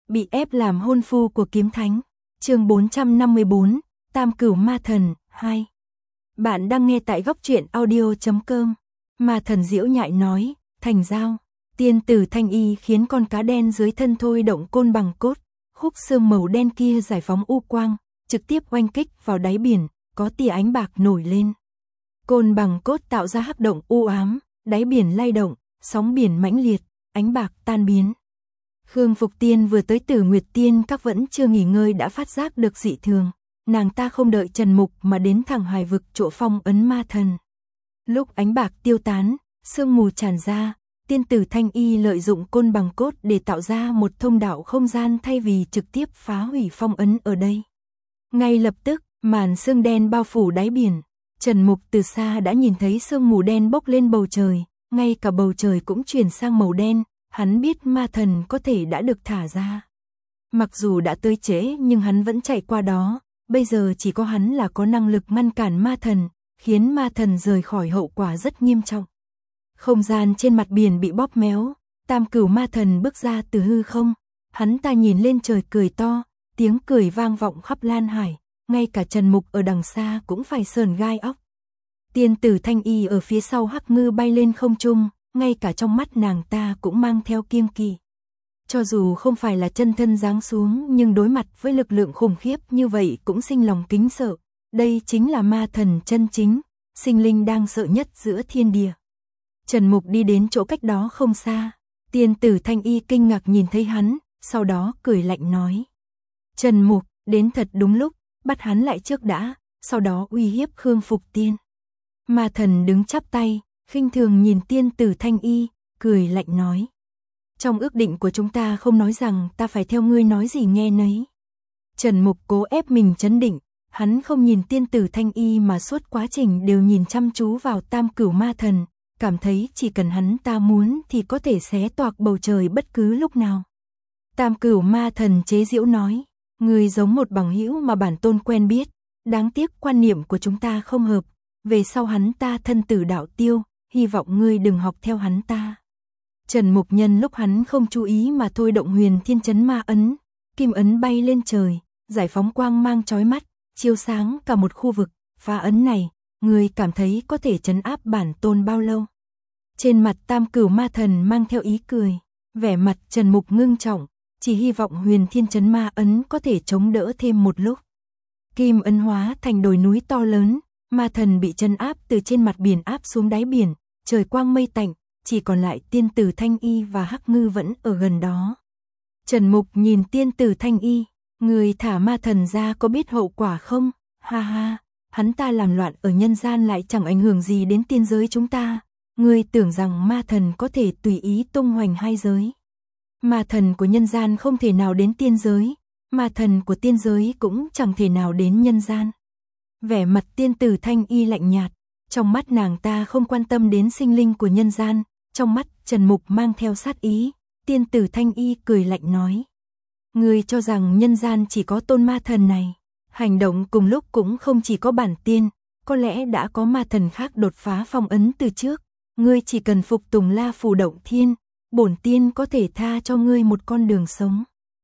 Bị ép làm hôn phu của kiếm thánh. Chương 454, Tam Cửu Ma Thần 2. Bạn đang nghe tại goctruyện.audio.com. Ma thần giễu nhại nói, thành giao. Tiên tử Thanh Y khiến con cá đen dưới thân thôi động côn bằng cốt, khúc xương màu đen kia giải phóng u quang, trực tiếp oanh kích vào đáy biển, có tia ánh bạc nổi lên. Côn bằng cốt tạo ra hắc động u ám, đáy biển lay động, sóng biển mãnh liệt, ánh bạc tan biến. Khương Phục Tiên vừa tới Tử Nguyệt Tiên các vẫn chưa nghỉ ngơi đã phát giác được dị thường, nàng ta không đợi Trần Mục mà đến thẳng Hải vực chỗ phong ấn ma thần. Lúc ánh bạc tiêu tán, sương mù tràn ra, tiên tử Thanh Y lợi dụng côn bằng cốt để tạo ra một thông đạo không gian thay vì trực tiếp phá hủy phong ấn ở đây. Ngay lập tức, màn sương đen bao phủ đáy biển. Trần Mục từ xa đã nhìn thấy sương mù đen bốc lên bầu trời, ngay cả bầu trời cũng chuyển sang màu đen, hắn biết ma thần có thể đã được thả ra. Mặc dù đã tới trễ nhưng hắn vẫn chạy qua đó, bây giờ chỉ có hắn là có năng lực ngăn cản ma thần, khiến ma thần rời khỏi hậu quả rất nghiêm trọng. Không gian trên mặt biển bị bóp méo, Tam Cửu Ma Thần bước ra từ hư không, hắn ta nhìn lên trời cười to, tiếng cười vang vọng khắp Lan Hải, ngay cả Trần Mục ở đằng xa cũng phải sờn gai óc. Tiên tử Thanh Y ở phía sau Hắc Ngư bay lên không trung, ngay cả trong mắt nàng ta cũng mang theo kiêng kỵ. Cho dù không phải là chân thân giáng xuống nhưng đối mặt với lực lượng khủng khiếp như vậy cũng sinh lòng kính sợ, đây chính là ma thần chân chính, sinh linh đang sợ nhất giữa thiên địa. Trần Mục đi đến chỗ cách đó không xa, tiên tử Thanh Y kinh ngạc nhìn thấy hắn, sau đó cười lạnh nói. Trần Mục, đến thật đúng lúc, bắt hắn lại trước đã, sau đó uy hiếp Khương Phục Tiên. Ma thần đứng chắp tay, khinh thường nhìn tiên tử Thanh Y, cười lạnh nói. Trong ước định của chúng ta không nói rằng ta phải theo ngươi nói gì nghe nấy. Trần Mục cố ép mình trấn định, hắn không nhìn tiên tử Thanh Y mà suốt quá trình đều nhìn chăm chú vào Tam Cửu Ma Thần, cảm thấy chỉ cần hắn ta muốn thì có thể xé toạc bầu trời bất cứ lúc nào. Tam Cửu Ma Thần chế giễu nói, ngươi giống một bằng hữu mà bản tôn quen biết, đáng tiếc quan niệm của chúng ta không hợp, về sau hắn ta thân tử đạo tiêu, hy vọng ngươi đừng học theo hắn ta. Trần Mục nhân lúc hắn không chú ý mà thôi động Huyền Thiên Chấn Ma ấn, kim ấn bay lên trời, giải phóng quang mang chói mắt, chiếu sáng cả một khu vực, phá ấn này, ngươi cảm thấy có thể trấn áp bản tôn bao lâu? Trên mặt Tam Cửu Ma Thần mang theo ý cười, vẻ mặt Trần Mục ngưng trọng, chỉ hy vọng Huyền Thiên Chấn Ma ấn có thể chống đỡ thêm một lúc. Kim ấn hóa thành đồi núi to lớn, ma thần bị trấn áp từ trên mặt biển áp xuống đáy biển, trời quang mây tạnh, chỉ còn lại tiên tử Thanh Y và Hắc Ngư vẫn ở gần đó. Trần Mục nhìn tiên tử Thanh Y, người thả ma thần ra có biết hậu quả không? Ha ha, hắn ta làm loạn ở nhân gian lại chẳng ảnh hưởng gì đến tiên giới chúng ta. Ngươi tưởng rằng ma thần có thể tùy ý tung hoành hai giới. Ma thần của nhân gian không thể nào đến tiên giới, ma thần của tiên giới cũng chẳng thể nào đến nhân gian. Vẻ mặt tiên tử Thanh Y lạnh nhạt, trong mắt nàng ta không quan tâm đến sinh linh của nhân gian, trong mắt Trần Mục mang theo sát ý, tiên tử Thanh Y cười lạnh nói. Ngươi cho rằng nhân gian chỉ có tôn ma thần này, hành động cùng lúc cũng không chỉ có bản tiên, có lẽ đã có ma thần khác đột phá phong ấn từ trước. Ngươi chỉ cần phục tùng La Phù Động Thiên, bổn tiên có thể tha cho ngươi một con đường sống.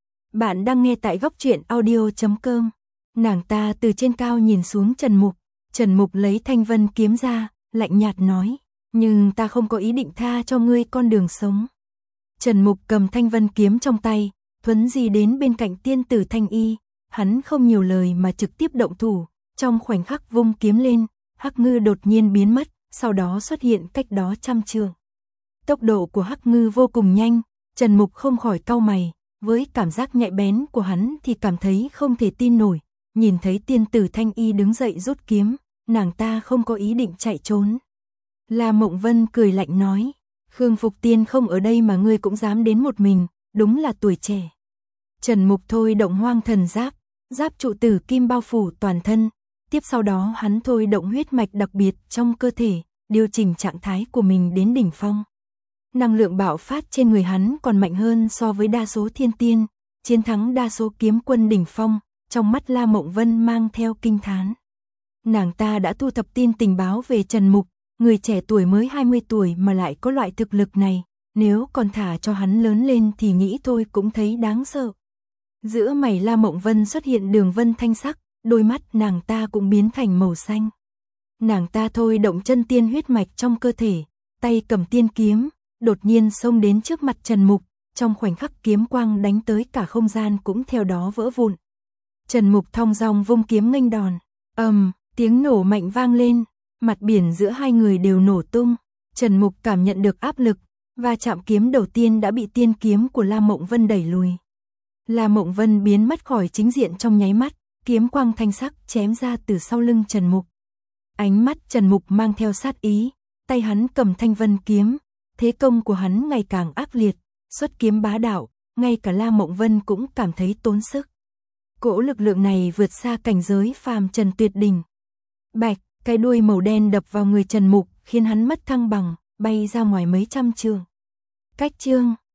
Bạn đang nghe tại goctruyện.audio.com. Nàng ta từ trên cao nhìn xuống Trần Mục lấy Thanh Vân kiếm ra, lạnh nhạt nói, nhưng ta không có ý định tha cho ngươi con đường sống. Trần Mục cầm Thanh Vân kiếm trong tay, thuấn di đến bên cạnh tiên tử Thanh Y, hắn không nhiều lời mà trực tiếp động thủ, trong khoảnh khắc vung kiếm lên, Hắc Ngư đột nhiên biến mất. Sau đó xuất hiện cách đó trăm trượng. Tốc độ của Hắc Ngư vô cùng nhanh, Trần Mục không khỏi cau mày, với cảm giác nhạy bén của hắn thì cảm thấy không thể tin nổi, nhìn thấy tiên tử Thanh Y đứng dậy rút kiếm, nàng ta không có ý định chạy trốn. La Mộng Vân cười lạnh nói, Khương Phục Tiên không ở đây mà ngươi cũng dám đến một mình, đúng là tuổi trẻ. Trần Mục thôi động Hoang Thần Giáp, giáp trụ tử kim bao phủ toàn thân. Tiếp sau đó hắn thôi động huyết mạch đặc biệt trong cơ thể, điều chỉnh trạng thái của mình đến đỉnh phong. Năng lượng bạo phát trên người hắn còn mạnh hơn so với đa số thiên tiên, chiến thắng đa số kiếm quân đỉnh phong, trong mắt La Mộng Vân mang theo kinh thán. Nàng ta đã thu thập tin tình báo về Trần Mục, người trẻ tuổi mới 20 tuổi mà lại có loại thực lực này, nếu còn thả cho hắn lớn lên thì nghĩ thôi cũng thấy đáng sợ. Giữa mày La Mộng Vân xuất hiện đường vân thanh sắc, đôi mắt nàng ta cũng biến thành màu xanh. Nàng ta thôi động chân tiên huyết mạch trong cơ thể, tay cầm tiên kiếm, đột nhiên xông đến trước mặt Trần Mục, trong khoảnh khắc kiếm quang đánh tới cả không gian cũng theo đó vỡ vụn. Trần Mục thong dong vung kiếm nghênh đòn, tiếng nổ mạnh vang lên, mặt biển giữa hai người đều nổ tung. Trần Mục cảm nhận được áp lực, và chạm kiếm đầu tiên đã bị tiên kiếm của La Mộng Vân đẩy lùi. La Mộng Vân biến mất khỏi chính diện trong nháy mắt, kiếm quang thanh sắc chém ra từ sau lưng Trần Mục. Ánh mắt Trần Mục mang theo sát ý, tay hắn cầm thanh vân kiếm, thế công của hắn ngày càng ác liệt, xuất kiếm bá đạo, ngay cả La Mộng Vân cũng cảm thấy tốn sức. Cỗ lực lượng này vượt xa cảnh giới phàm trần tuyệt đỉnh. Bạch, cái đuôi màu đen đập vào người Trần Mục, khiến hắn mất thăng bằng, bay ra ngoài mấy trăm trượng. Cách chương